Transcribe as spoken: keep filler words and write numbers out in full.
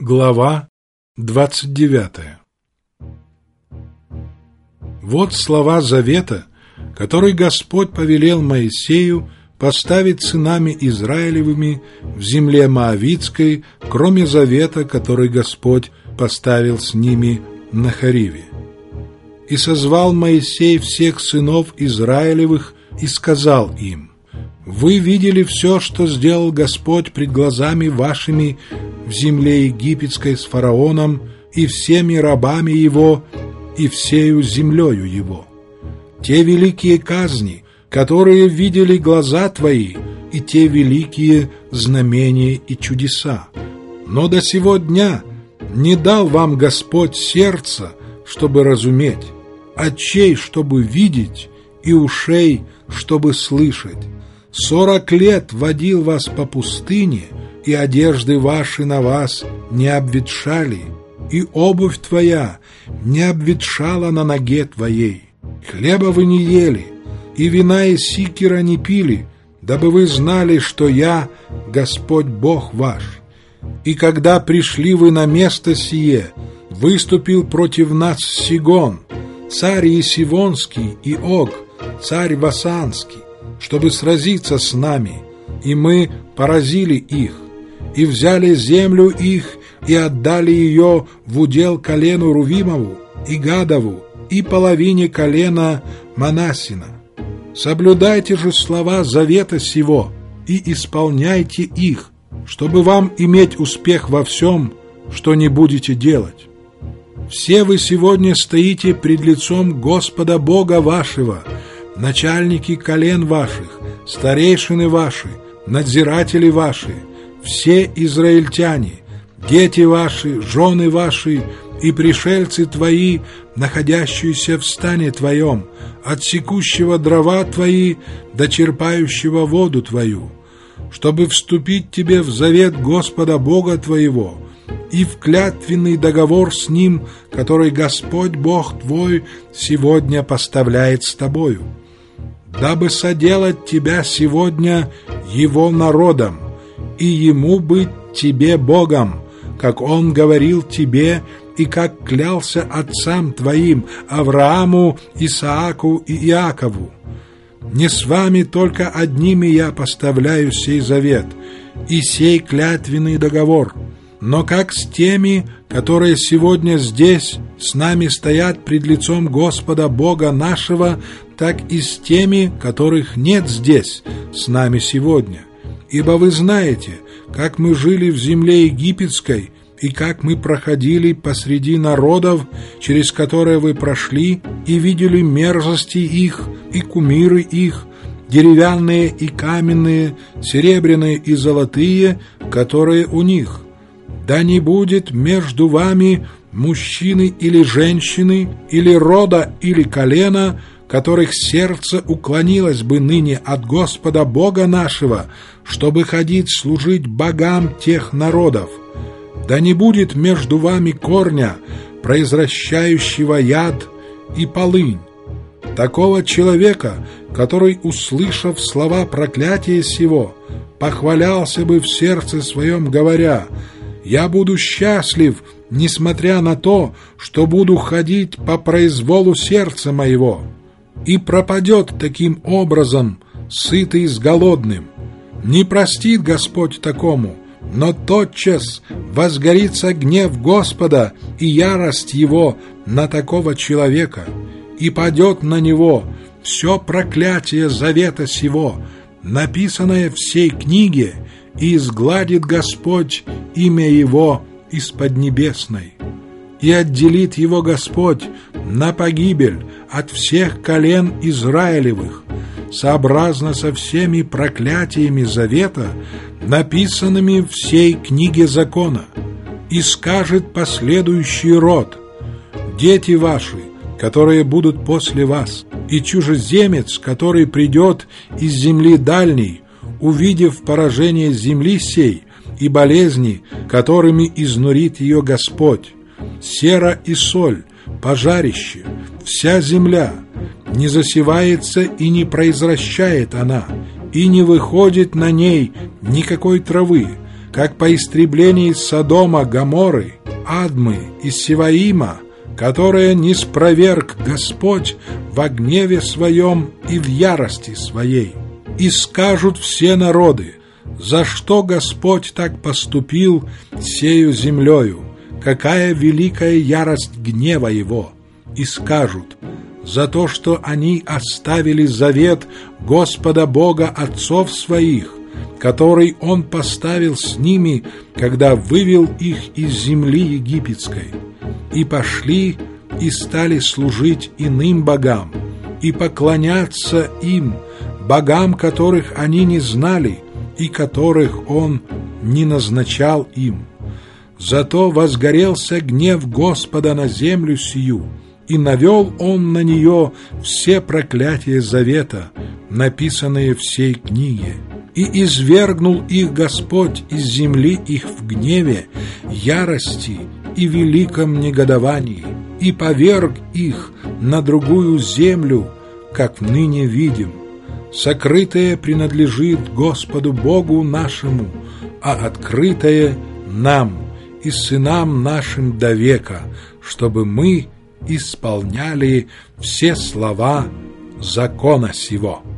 Глава двадцать девятая. Вот слова завета, который Господь повелел Моисею поставить сынами Израилевыми в земле Моавитской, кроме завета, который Господь поставил с ними на Хориве. «И созвал Моисей всех сынов Израилевых и сказал им: Вы видели все, что сделал Господь пред глазами вашими в земле египетской с фараоном и всеми рабами его и всею землею его. Те великие казни, которые видели глаза твои, и те великие знамения и чудеса. Но до сего дня не дал вам Господь сердца, чтобы разуметь, очей, чтобы видеть, и ушей, чтобы слышать. Сорок лет водил вас по пустыне, и одежды ваши на вас не обветшали, и обувь твоя не обветшала на ноге твоей. Хлеба вы не ели, и вина и сикера не пили, дабы вы знали, что я Господь Бог ваш. И когда пришли вы на место сие, выступил против нас Сигон, царь Есивонский, и Ог, царь Васанский, чтобы сразиться с нами, и мы поразили их, и взяли землю их, и отдали ее в удел колену Рувимову, и Гадову, и половине колена Манассина. Соблюдайте же слова завета сего, и исполняйте их, чтобы вам иметь успех во всем, что не будете делать. Все вы сегодня стоите пред лицом Господа Бога вашего, начальники колен ваших, старейшины ваши, надзиратели ваши, все израильтяне, дети ваши, жены ваши и пришельцы твои, находящиеся в стане твоем, от секущего дрова твои до черпающего воду твою, чтобы вступить тебе в завет Господа Бога твоего и в клятвенный договор с Ним, который Господь Бог твой сегодня поставляет с тобою, дабы соделать тебя сегодня Его народом, и Ему быть тебе Богом, как Он говорил тебе и как клялся отцам твоим, Аврааму, Исааку и Иакову. Не с вами только одними я поставляю сей завет и сей клятвенный договор, но как с теми, которые сегодня здесь с нами стоят пред лицом Господа Бога нашего, так и с теми, которых нет здесь с нами сегодня. Ибо вы знаете, как мы жили в земле египетской, и как мы проходили посреди народов, через которые вы прошли, и видели мерзости их, и кумиры их, деревянные и каменные, серебряные и золотые, которые у них. Да не будет между вами мужчины или женщины, или рода, или колена, которых сердце уклонилось бы ныне от Господа Бога нашего, чтобы ходить служить богам тех народов. Да не будет между вами корня, произвращающего яд и полынь, такого человека, который, услышав слова проклятия сего, похвалялся бы в сердце своем, говоря: «Я буду счастлив, несмотря на то, что буду ходить по произволу сердца моего», и пропадет таким образом, сытый с голодным. Не простит Господь такому, но тотчас возгорится гнев Господа и ярость Его на такого человека, и падет на него все проклятие завета сего, написанное в сей книге, и изгладит Господь имя Его из поднебесной, и отделит его Господь на погибель от всех колен Израилевых, сообразно со всеми проклятиями завета, написанными в сей книге закона, и скажет последующий род: дети ваши, которые будут после вас, и чужеземец, который придет из земли дальней, увидев поражение земли сей и болезни, которыми изнурит ее Господь, сера и соль, пожарище, вся земля, не засевается и не произращает она, и не выходит на ней никакой травы, как по истреблении Содома, Гоморры, Адмы и Севаима, которое не спроверг Господь во гневе своем и в ярости своей. И скажут все народы: за что Господь так поступил сею землею, какая великая ярость гнева Его. И скажут: за то, что они оставили завет Господа Бога отцов своих, который Он поставил с ними, когда вывел их из земли египетской, и пошли и стали служить иным богам, и поклоняться им, богам, которых они не знали, и которых Он не назначал им. Зато возгорелся гнев Господа на землю сию, и навел Он на нее все проклятия завета, написанные в сей книге. И извергнул их Господь из земли их в гневе, ярости и великом негодовании, и поверг их на другую землю, как ныне видим. Сокрытое принадлежит Господу Богу нашему, а открытое нам и сынам нашим до века, чтобы мы исполняли все слова закона сего.